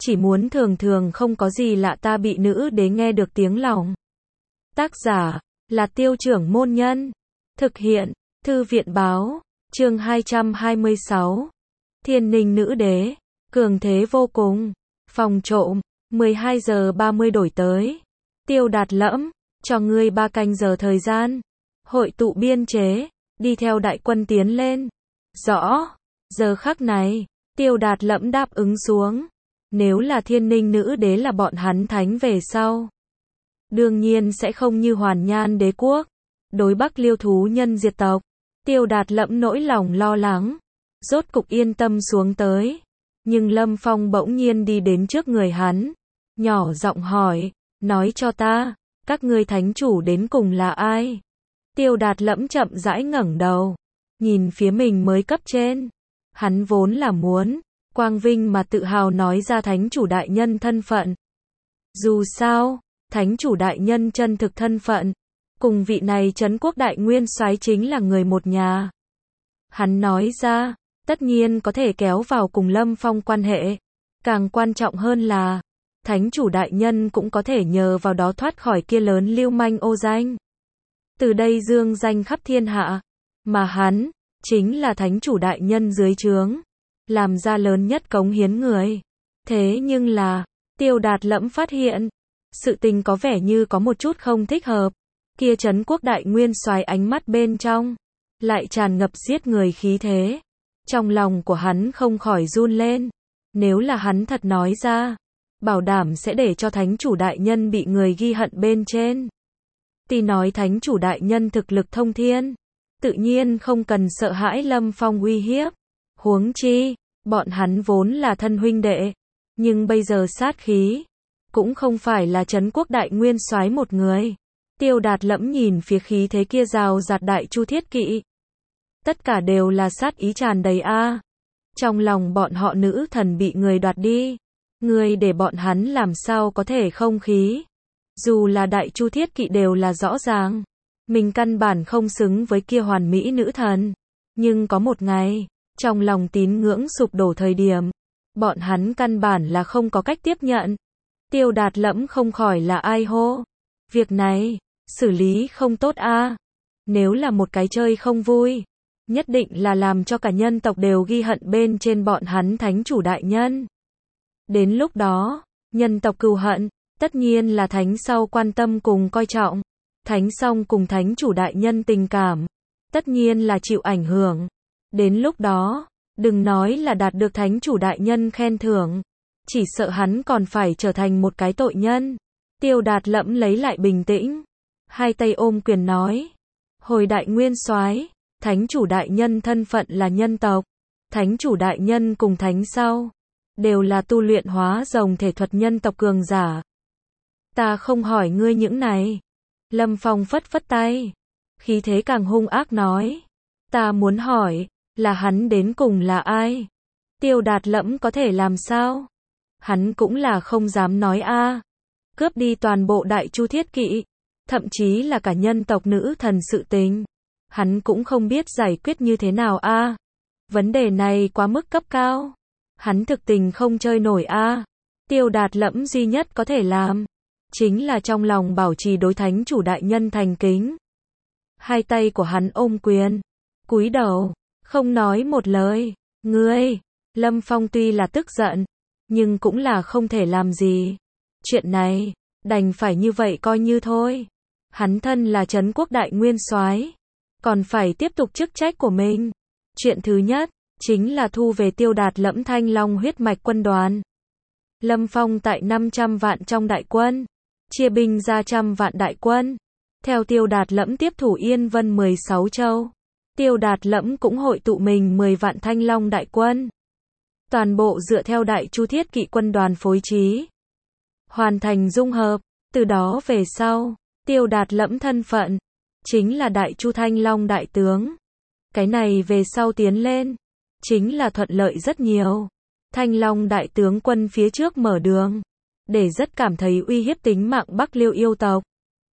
chỉ muốn thường thường không có gì lạ ta bị nữ đế nghe được tiếng lòng. Tác giả là Tiêu Trưởng Môn Nhân. Thực hiện Thư viện Báo. Chương 226. Thiên Ninh Nữ Đế. Cường thế vô cùng. Phòng trộm. 12 giờ 30 đổi tới. Tiêu Đạt Lẫm, cho ngươi 3 canh giờ thời gian. Hội tụ biên chế, đi theo đại quân tiến lên. Rõ. Giờ khắc này, Tiêu Đạt Lẫm đáp ứng xuống. Nếu là Thiên Ninh Nữ Đế là bọn hắn thánh về sau, đương nhiên sẽ không như Hoàn Nhan Đế quốc, đối Bắc Liêu thú nhân diệt tộc. Tiêu Đạt Lẫm nỗi lòng lo lắng, rốt cục yên tâm xuống tới. Nhưng Lâm Phong bỗng nhiên đi đến trước người hắn, nhỏ giọng hỏi, nói cho ta, các ngươi thánh chủ đến cùng là ai? Tiêu Đạt Lẫm chậm rãi ngẩng đầu, nhìn phía mình mới cấp trên. Hắn vốn là muốn quang vinh mà tự hào nói ra thánh chủ đại nhân thân phận. Dù sao, thánh chủ đại nhân chân thực thân phận, cùng vị này trấn quốc đại nguyên soái chính là người một nhà. Hắn nói ra, tất nhiên có thể kéo vào cùng Lâm Phong quan hệ. Càng quan trọng hơn là, thánh chủ đại nhân cũng có thể nhờ vào đó thoát khỏi kia lớn lưu manh ô danh. Từ đây dương danh khắp thiên hạ, mà hắn, chính là thánh chủ đại nhân dưới trướng, làm ra lớn nhất cống hiến người. Thế nhưng là, Tiêu Đạt Lẫm phát hiện, sự tình có vẻ như có một chút không thích hợp. Kia trấn quốc đại nguyên soái ánh mắt bên trong, lại tràn ngập giết người khí thế. Trong lòng của hắn không khỏi run lên. Nếu là hắn thật nói ra, bảo đảm sẽ để cho thánh chủ đại nhân bị người ghi hận bên trên. Tuy nói thánh chủ đại nhân thực lực thông thiên, tự nhiên không cần sợ hãi Lâm Phong uy hiếp. Huống chi, bọn hắn vốn là thân huynh đệ, nhưng bây giờ sát khí cũng không phải là trấn quốc đại nguyên soái một người. Tiêu Đạt Lẫm nhìn phía khí thế kia rào rạt đại chu thiết kỵ, tất cả đều là sát ý tràn đầy a. Trong lòng bọn họ nữ thần bị người đoạt đi, người để bọn hắn làm sao có thể không khí. Dù là đại chu thiết kỵ đều là rõ ràng, mình căn bản không xứng với kia hoàn mỹ nữ thần. Nhưng có một ngày, trong lòng tín ngưỡng sụp đổ thời điểm, bọn hắn căn bản là không có cách tiếp nhận. Tiêu Đạt Lẫm không khỏi là ai hô. Việc này, xử lý không tốt a. Nếu là một cái chơi không vui, nhất định là làm cho cả nhân tộc đều ghi hận bên trên bọn hắn thánh chủ đại nhân. Đến lúc đó, nhân tộc cừu hận, tất nhiên là thánh sau quan tâm cùng coi trọng. Thánh song cùng thánh chủ đại nhân tình cảm, tất nhiên là chịu ảnh hưởng. Đến lúc đó, đừng nói là đạt được thánh chủ đại nhân khen thưởng, chỉ sợ hắn còn phải trở thành một cái tội nhân. Tiêu Đạt Lẫm lấy lại bình tĩnh, hai tay ôm quyền nói, hồi đại nguyên soái, thánh chủ đại nhân thân phận là nhân tộc, thánh chủ đại nhân cùng thánh sau, đều là tu luyện hóa rồng thể thuật nhân tộc cường giả. Ta không hỏi ngươi những này. Lâm Phong phất phất tay, khí thế càng hung ác nói, ta muốn hỏi, là hắn đến cùng là ai? Tiêu Đạt Lẫm có thể làm sao? Hắn cũng là không dám nói a. Cướp đi toàn bộ đại chu thiết kỵ, thậm chí là cả nhân tộc nữ thần sự tình, hắn cũng không biết giải quyết như thế nào a. Vấn đề này quá mức cấp cao, hắn thực tình không chơi nổi a. Tiêu Đạt Lẫm duy nhất có thể làm, chính là trong lòng bảo trì đối thánh chủ đại nhân thành kính. Hai tay của hắn ôm quyền, cúi đầu, không nói một lời. Ngươi, Lâm Phong tuy là tức giận, nhưng cũng là không thể làm gì. Chuyện này, đành phải như vậy coi như thôi. Hắn thân là trấn quốc đại nguyên soái, còn phải tiếp tục chức trách của mình. Chuyện thứ nhất, chính là thu về Tiêu Đạt Lẫm Thanh Long huyết mạch quân đoàn. Lâm Phong tại 500 vạn trong đại quân, chia binh ra 100 vạn đại quân. Theo Tiêu Đạt Lẫm tiếp thủ Yên Vân 16 châu, Tiêu Đạt Lẫm cũng hội tụ mình 10 vạn Thanh Long đại quân. Toàn bộ dựa theo đại chu thiết kỵ quân đoàn phối trí, hoàn thành dung hợp. Từ đó về sau, Tiêu Đạt Lẫm thân phận chính là đại chu Thanh Long đại tướng. Cái này về sau tiến lên, chính là thuận lợi rất nhiều. Thanh Long đại tướng quân phía trước mở đường, để rất cảm thấy uy hiếp tính mạng Bắc Liêu yêu tộc.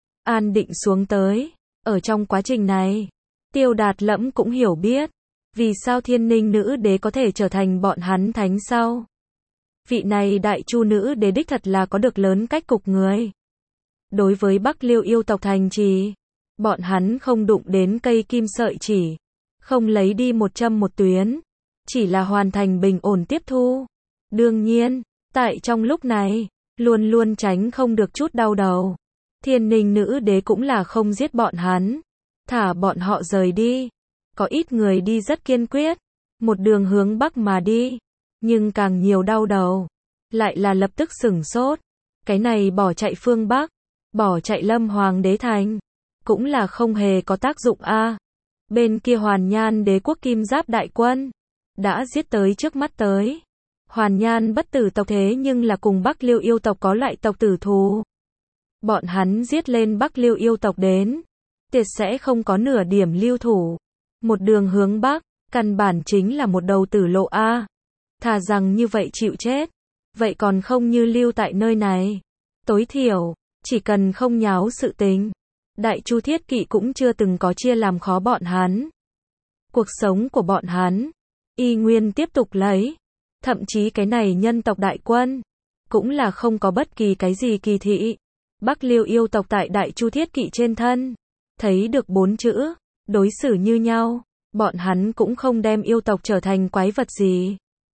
An định xuống tới. Ở trong quá trình này, Tiêu Đạt Lẫm cũng hiểu biết, vì sao Thiên Ninh Nữ Đế có thể trở thành bọn hắn thánh sau. Vị này đại chu nữ đế đích thật là có được lớn cách cục người. Đối với Bắc Liêu yêu tộc thành trì, bọn hắn không đụng đến cây kim sợi chỉ, không lấy đi một châm một tuyến, chỉ là hoàn thành bình ổn tiếp thu. Đương nhiên, tại trong lúc này, luôn luôn tránh không được chút đau đầu. Thiên Ninh nữ đế cũng là không giết bọn hắn, thả bọn họ rời đi. Có ít người đi rất kiên quyết, một đường hướng Bắc mà đi, nhưng càng nhiều đau đầu, lại là lập tức sửng sốt. Cái này bỏ chạy phương Bắc, bỏ chạy Lâm Hoàng đế thành, cũng là không hề có tác dụng a. Bên kia Hoàn Nhan đế quốc kim giáp đại quân, đã giết tới trước mắt tới. Hoàn Nhan bất tử tộc thế nhưng là cùng Bắc Liêu yêu tộc có loại tộc tử thù. Bọn hắn giết lên Bắc Liêu yêu tộc đến, tuyệt sẽ không có nửa điểm lưu thủ. Một đường hướng Bắc, căn bản chính là một đầu tử lộ a. Thà rằng như vậy chịu chết, vậy còn không như lưu tại nơi này. Tối thiểu, chỉ cần không nháo sự tình, Đại Chu Thiết Kỵ cũng chưa từng có chia làm khó bọn hắn. Cuộc sống của bọn hắn, y nguyên tiếp tục lấy. Thậm chí cái này nhân tộc đại quân, cũng là không có bất kỳ cái gì kỳ thị. Bắc Liêu yêu tộc tại Đại Chu Thiết Kỵ trên thân, thấy được 4 chữ, đối xử như nhau, bọn hắn cũng không đem yêu tộc trở thành quái vật gì.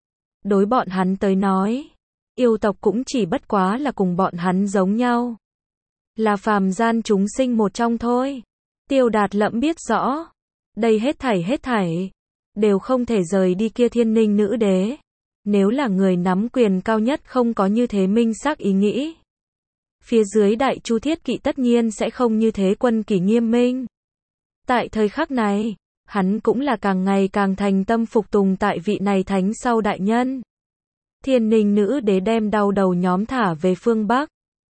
Đối bọn hắn tới nói, yêu tộc cũng chỉ bất quá là cùng bọn hắn giống nhau, là phàm gian chúng sinh một trong thôi. Tiêu Đạt Lẫm biết rõ, đây hết thảy, đều không thể rời đi kia Thiên Ninh nữ đế. Nếu là người nắm quyền cao nhất không có như thế minh xác ý nghĩ, phía dưới Đại Chu Thiết Kỵ tất nhiên sẽ không như thế quân kỷ nghiêm minh. Tại thời khắc này, hắn cũng là càng ngày càng thành tâm phục tùng tại vị này thánh sau đại nhân. Thiên Ninh nữ đế đem đau đầu nhóm thả về phương Bắc.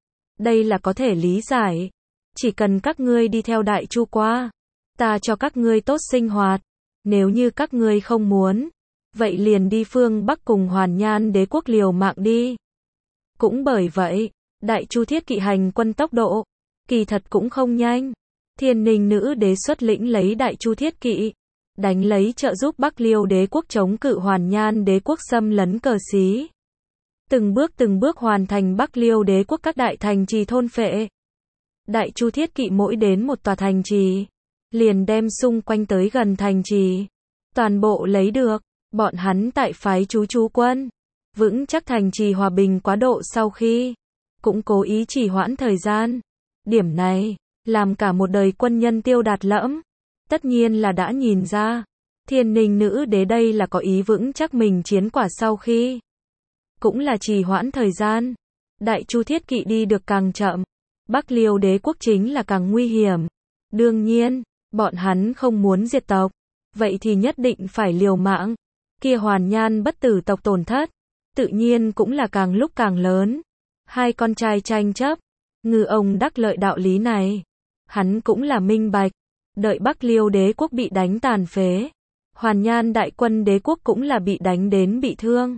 Đây là có thể lý giải. Chỉ cần các ngươi đi theo Đại Chu qua, ta cho các ngươi tốt sinh hoạt. Nếu như các ngươi không muốn, vậy liền đi phương Bắc cùng Hoàn Nhan đế quốc liều mạng đi. Cũng bởi vậy, Đại Chu Thiết Kỵ hành quân tốc độ, kỳ thật cũng không nhanh. Thiên Ninh nữ đế xuất lĩnh lấy Đại Chu Thiết Kỵ, đánh lấy trợ giúp Bắc Liêu đế quốc chống cự Hoàn Nhan đế quốc xâm lấn cờ xí. Từng bước hoàn thành Bắc Liêu đế quốc các đại thành trì thôn phệ. Đại Chu Thiết Kỵ mỗi đến một tòa thành trì, liền đem xung quanh tới gần thành trì, toàn bộ lấy được. Bọn hắn tại phái chú quân, vững chắc thành trì hòa bình quá độ sau khi, cũng cố ý trì hoãn thời gian. Điểm này, làm cả một đời quân nhân Tiêu Đạt Lẫm, tất nhiên là đã nhìn ra. Thiên Ninh nữ đế đây là có ý vững chắc mình chiến quả sau khi, cũng là trì hoãn thời gian. Đại Chu Thiết Kỵ đi được càng chậm, Bắc Liêu đế quốc chính là càng nguy hiểm. Đương nhiên, bọn hắn không muốn diệt tộc, vậy thì nhất định phải liều mạng. Kia Hoàn Nhan bất tử tộc tổn thất, tự nhiên cũng là càng lúc càng lớn. Hai con trai tranh chấp, ngư ông đắc lợi đạo lý này, hắn cũng là minh bạch. Đợi Bắc Liêu đế quốc bị đánh tàn phế, Hoàn Nhan đại quân đế quốc cũng là bị đánh đến bị thương.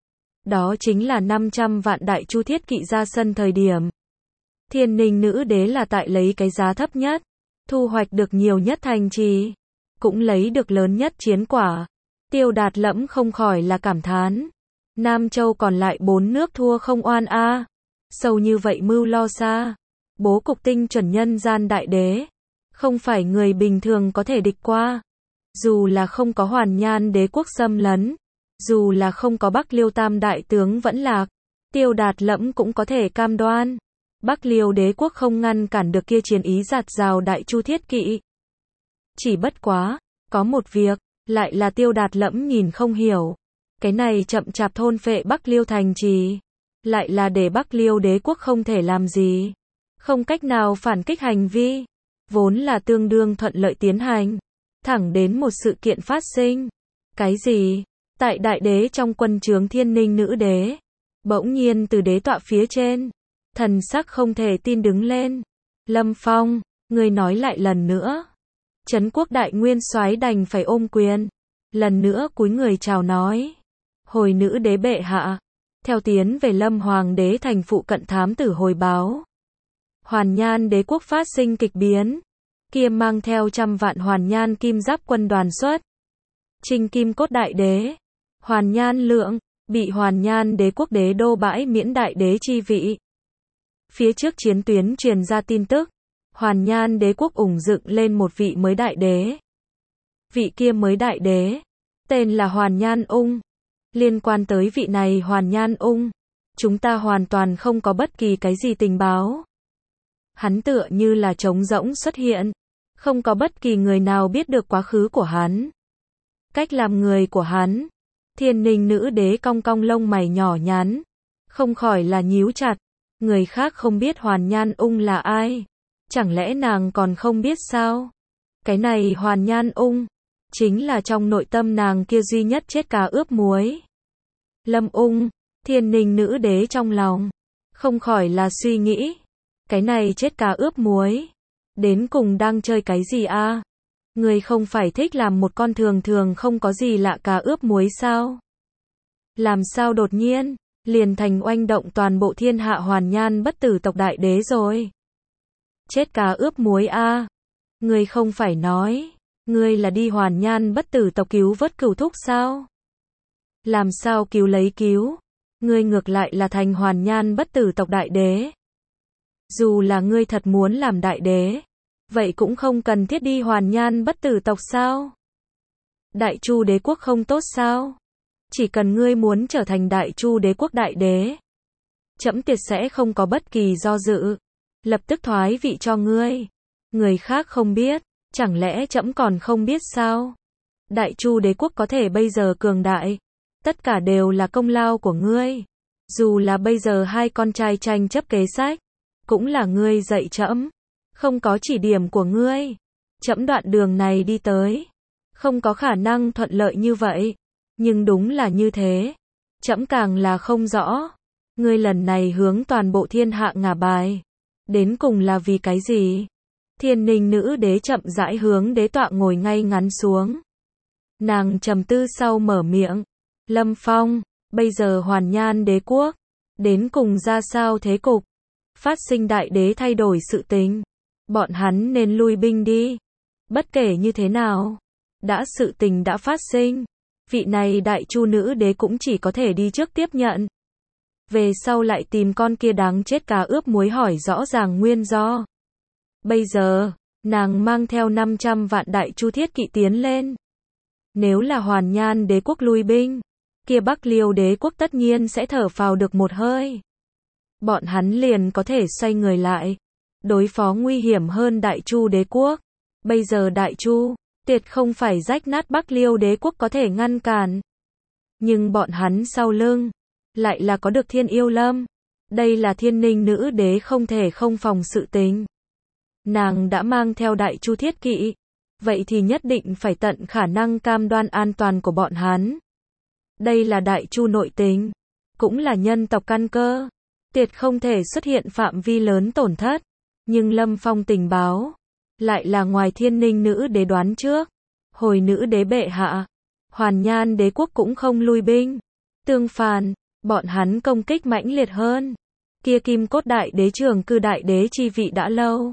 Đó chính là 500 vạn Đại Chu Thiết Kỵ ra sân thời điểm. Thiên Ninh nữ đế là tại lấy cái giá thấp nhất, thu hoạch được nhiều nhất thành trì, cũng lấy được lớn nhất chiến quả. Tiêu Đạt Lẫm không khỏi là cảm thán. Nam Châu còn lại 4 nước thua không oan a. Sâu như vậy mưu lo xa, bố cục tinh chuẩn nhân gian đại đế, không phải người bình thường có thể địch qua. Dù là không có Hoàn Nhan đế quốc xâm lấn, dù là không có Bắc Liêu tam đại tướng vẫn lạc, Tiêu Đạt Lẫm cũng có thể cam đoan, Bắc Liêu đế quốc không ngăn cản được kia chiến ý dạt dào Đại Chu Thiết Kỵ. Chỉ bất quá, có một việc, lại là Tiêu Đạt Lẫm nhìn không hiểu. Cái này chậm chạp thôn phệ Bắc Liêu thành trì, lại là để Bắc Liêu đế quốc không thể làm gì, không cách nào phản kích hành vi, vốn là tương đương thuận lợi tiến hành, thẳng đến một sự kiện phát sinh. Cái gì? Tại đại đế trong quân trướng Thiên Ninh nữ đế, bỗng nhiên từ đế tọa phía trên, thần sắc không thể tin đứng lên. Lâm Phong, ngươi nói lại lần nữa. Trấn quốc đại nguyên soái đành phải ôm quyền, lần nữa cúi người chào nói. Hồi nữ đế bệ hạ, theo tiến về Lâm Hoàng đế thành phụ cận thám tử hồi báo, Hoàn Nhan đế quốc phát sinh kịch biến, kia mang theo 100 vạn Hoàn Nhan kim giáp quân đoàn xuất chinh Kim Cốt đại đế. Hoàn Nhan Lượng, bị Hoàn Nhan đế quốc đế đô bãi miễn đại đế chi vị. Phía trước chiến tuyến truyền ra tin tức, Hoàn Nhan đế quốc ủng dựng lên một vị mới đại đế. Vị kia mới đại đế, tên là Hoàn Nhan Ung. Liên quan tới vị này Hoàn Nhan Ung, chúng ta hoàn toàn không có bất kỳ cái gì tình báo. Hắn tựa như là trống rỗng xuất hiện, không có bất kỳ người nào biết được quá khứ của hắn. Cách làm người của hắn, Thiên Ninh nữ đế cong cong lông mày nhỏ nhắn, không khỏi là nhíu chặt. Người khác không biết Hoàn Nhan Ung là ai, chẳng lẽ nàng còn không biết sao? Cái này Hoàn Nhan Ung, chính là trong nội tâm nàng kia duy nhất chết cá ướp muối. Lâm Ung, Thiên Ninh nữ đế trong lòng, không khỏi là suy nghĩ, cái này chết cá ướp muối, đến cùng đang chơi cái gì a? Người không phải thích làm một con thường thường không có gì lạ cá ướp muối sao? Làm sao đột nhiên, liền thành oanh động toàn bộ thiên hạ Hoàn Nhan bất tử tộc đại đế rồi? Chết cá ướp muối a? Người không phải nói, ngươi là đi Hoàn Nhan bất tử tộc cứu vớt cửu thúc sao? Làm sao cứu lấy cứu? Ngươi ngược lại là thành Hoàn Nhan bất tử tộc đại đế. Dù là ngươi thật muốn làm đại đế, vậy cũng không cần thiết đi Hoàn Nhan bất tử tộc sao? Đại Chu đế quốc không tốt sao? Chỉ cần ngươi muốn trở thành Đại Chu đế quốc đại đế, trẫm tuyệt sẽ không có bất kỳ do dự, lập tức thoái vị cho ngươi. Người khác không biết, chẳng lẽ trẫm còn không biết sao? Đại Chu đế quốc có thể bây giờ cường đại, tất cả đều là công lao của ngươi. Dù là bây giờ hai con trai tranh chấp kế sách, cũng là ngươi dạy trẫm. Không có chỉ điểm của ngươi, trẫm đoạn đường này đi tới, không có khả năng thuận lợi như vậy. Nhưng đúng là như thế, trẫm càng là không rõ, ngươi lần này hướng toàn bộ thiên hạ ngả bài, đến cùng là vì cái gì? Thiên Ninh nữ đế chậm rãi hướng đế tọa ngồi ngay ngắn xuống. Nàng trầm tư sau mở miệng, Lâm Phong, bây giờ Hoàn Nhan đế quốc, đến cùng ra sao thế cục? Phát sinh đại đế thay đổi sự tình, bọn hắn nên lui binh đi. Bất kể như thế nào, đã sự tình đã phát sinh, vị này Đại Chu nữ đế cũng chỉ có thể đi trước tiếp nhận. Về sau lại tìm con kia đáng chết cá ướp muối hỏi rõ ràng nguyên do. Bây giờ, nàng mang theo 500 vạn Đại Chu thiết kỵ tiến lên. Nếu là Hoàn Nhan đế quốc lui binh, kia Bắc Liêu đế quốc tất nhiên sẽ thở phào được một hơi. Bọn hắn liền có thể xoay người lại, đối phó nguy hiểm hơn Đại Chu đế quốc. Bây giờ Đại Chu, tuyệt không phải rách nát Bắc Liêu đế quốc có thể ngăn cản. Nhưng bọn hắn sau lưng, lại là có được Thiên Yêu Lâm. Đây là Thiên Ninh nữ đế không thể không phòng sự tình. Nàng đã mang theo Đại Chu thiết kỵ, vậy thì nhất định phải tận khả năng cam đoan an toàn của bọn hắn. Đây là Đại Chu nội tình, cũng là nhân tộc căn cơ, tuyệt không thể xuất hiện phạm vi lớn tổn thất. Nhưng Lâm Phong tình báo, lại là ngoài Thiên Ninh nữ đế đoán trước. Hồi nữ đế bệ hạ, Hoàn Nhan đế quốc cũng không lui binh. Tương phản, bọn hắn công kích mãnh liệt hơn. Kia Kim Cốt đại đế trường cư đại đế chi vị đã lâu.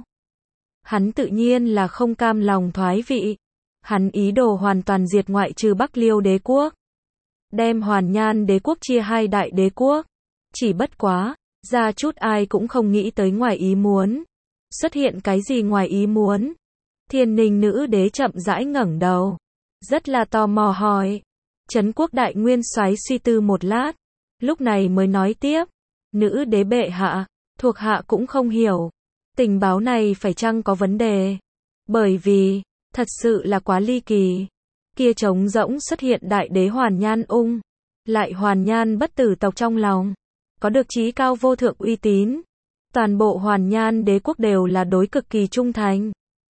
Hắn tự nhiên là không cam lòng thoái vị. Hắn ý đồ hoàn toàn diệt ngoại trừ Bắc Liêu đế quốc, đem Hoàn Nhan đế quốc chia hai đại đế quốc. Chỉ bất quá, ra chút ai cũng không nghĩ tới ngoài ý muốn. Xuất hiện cái gì ngoài ý muốn? Thiên Ninh nữ đế chậm rãi ngẩng đầu, rất là tò mò hỏi. Trấn Quốc đại nguyên soái suy tư một lát, lúc này mới nói tiếp, nữ đế bệ hạ, thuộc hạ cũng không hiểu, tình báo này phải chăng có vấn đề? Bởi vì, thật sự là quá ly kỳ. Kia trống rỗng xuất hiện đại đế Hoàn Nhan Ung, lại Hoàn Nhan bất tử tộc trong lòng, có được chí cao vô thượng uy tín. Toàn bộ Hoàn Nhan đế quốc đều là đối cực kỳ trung thành.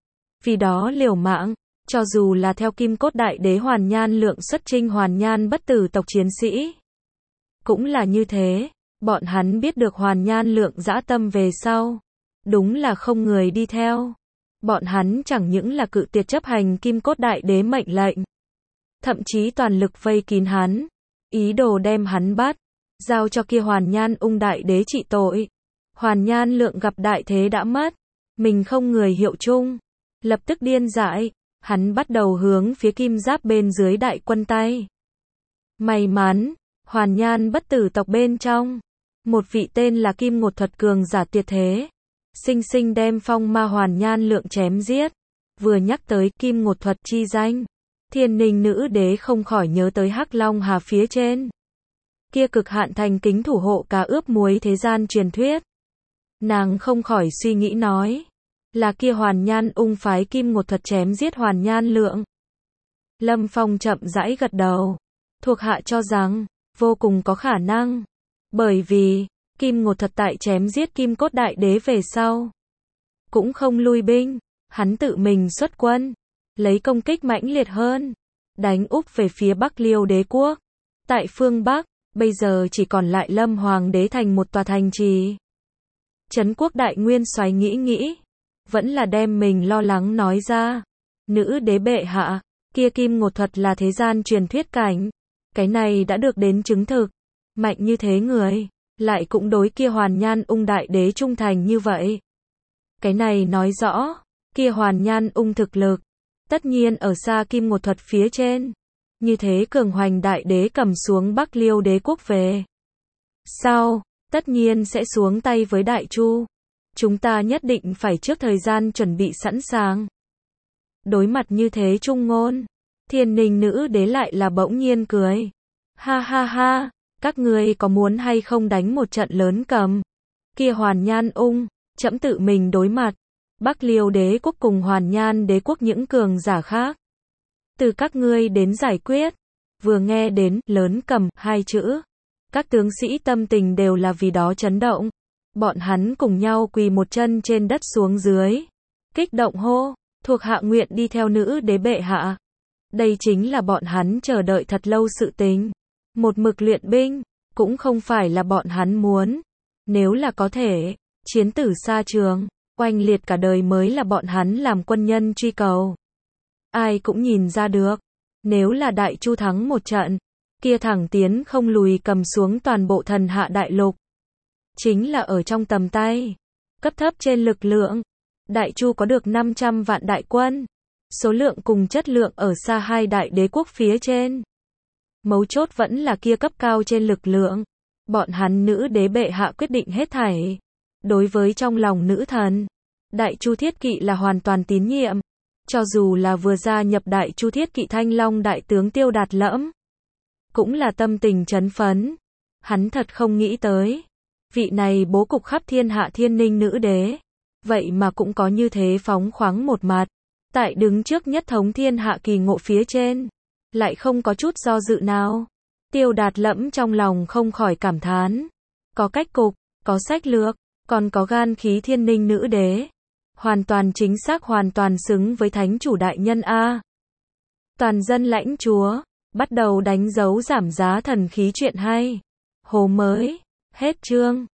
Vì đó liều mạng, cho dù là theo Kim Cốt đại đế Hoàn Nhan Lượng xuất chinh Hoàn Nhan bất tử tộc chiến sĩ. Cũng là như thế, bọn hắn biết được Hoàn Nhan Lượng dã tâm về sau, đúng là không người đi theo. Bọn hắn chẳng những là cự tuyệt chấp hành Kim Cốt đại đế mệnh lệnh, thậm chí toàn lực vây kín hắn, ý đồ đem hắn bắt, giao cho kia Hoàn Nhan Ung đại đế trị tội. Hoàn Nhan Lượng gặp đại thế đã mất, mình không người hiệu chung, lập tức điên dại, hắn bắt đầu hướng phía Kim Giáp bên dưới đại quân tay. May mắn, Hoàn Nhan bất tử tộc bên trong, một vị tên là Kim Ngột Thuật cường giả tuyệt thế, sinh sinh đem Phong Ma Hoàn Nhan Lượng chém giết. Vừa nhắc tới Kim Ngột Thuật chi danh, Thiên Ninh nữ đế không khỏi nhớ tới Hắc Long Hà phía trên. Kia cực hạn thành kính thủ hộ cá ướp muối thế gian truyền thuyết. Nàng không khỏi suy nghĩ nói, là kia Hoàn Nhan ung phái Kim Ngột Thuật chém giết Hoàn Nhan Lượng. Lâm Phong chậm rãi gật đầu, thuộc hạ cho rằng, vô cùng có khả năng. Bởi vì, Kim Ngột Thuật tại chém giết Kim Cốt Đại Đế về sau, cũng không lui binh, hắn tự mình xuất quân, lấy công kích mãnh liệt hơn, đánh úp về phía Bắc Liêu đế quốc. Tại phương Bắc, bây giờ chỉ còn lại Lâm Hoàng đế thành một tòa thành trì. Trấn quốc đại nguyên soái nghĩ, vẫn là đem mình lo lắng nói ra. Nữ đế bệ hạ, kia Kim Ngột Thuật là thế gian truyền thuyết cảnh. Cái này đã được đến chứng thực. Mạnh như thế người, lại cũng đối kia Hoàn Nhan ung đại đế trung thành như vậy. Cái này nói rõ, kia Hoàn Nhan ung thực lực, tất nhiên ở xa Kim Ngột Thuật phía trên. Như thế cường hoành đại đế cầm xuống Bắc Liêu đế quốc về sau, tất nhiên sẽ xuống tay với Đại Chu. Chúng ta nhất định phải trước thời gian chuẩn bị sẵn sàng. Đối mặt như thế trung ngôn, Thiên Ninh nữ đế lại là bỗng nhiên cười. Ha ha ha, các ngươi có muốn hay không đánh một trận lớn cầm? Kia Hoàn Nhan ung, trẫm tự mình đối mặt. Bắc Liêu đế quốc cùng Hoàn Nhan đế quốc những cường giả khác. Từ các ngươi đến giải quyết. Vừa nghe đến lớn cầm hai chữ, các tướng sĩ tâm tình đều là vì đó chấn động. Bọn hắn cùng nhau quỳ một chân trên đất xuống dưới, kích động hô, thuộc hạ nguyện đi theo nữ đế bệ hạ. Đây chính là bọn hắn chờ đợi thật lâu sự tình. Một mực luyện binh, cũng không phải là bọn hắn muốn. Nếu là có thể, chiến tử xa trường, oanh liệt cả đời mới là bọn hắn làm quân nhân truy cầu. Ai cũng nhìn ra được, nếu là Đại Chu thắng một trận, kia thẳng tiến không lùi cầm xuống toàn bộ thần hạ đại lục. Chính là ở trong tầm tay. Cấp thấp trên lực lượng, Đại Chu có được 500 vạn đại quân. Số lượng cùng chất lượng ở xa hai đại đế quốc phía trên. Mấu chốt vẫn là kia cấp cao trên lực lượng. Bọn hắn nữ đế bệ hạ quyết định hết thảy. Đối với trong lòng nữ thần, Đại Chu Thiết Kỵ là hoàn toàn tín nhiệm. Cho dù là vừa gia nhập Đại Chu Thiết Kỵ Thanh Long đại tướng Tiêu Đạt Lẫm, cũng là tâm tình chấn phấn. Hắn thật không nghĩ tới, vị này bố cục khắp thiên hạ Thiên Ninh nữ đế, vậy mà cũng có như thế phóng khoáng một mặt. Tại đứng trước nhất thống thiên hạ kỳ ngộ phía trên, lại không có chút do dự nào. Tiêu Đạt Lẫm trong lòng không khỏi cảm thán. Có cách cục, có sách lược, còn có gan khí Thiên Ninh nữ đế. Hoàn toàn chính xác, hoàn toàn xứng với thánh chủ đại nhân A. Toàn dân lãnh chúa, bắt đầu đánh dấu giảm giá thần khí chuyện hay. Hồ mới, hết chương.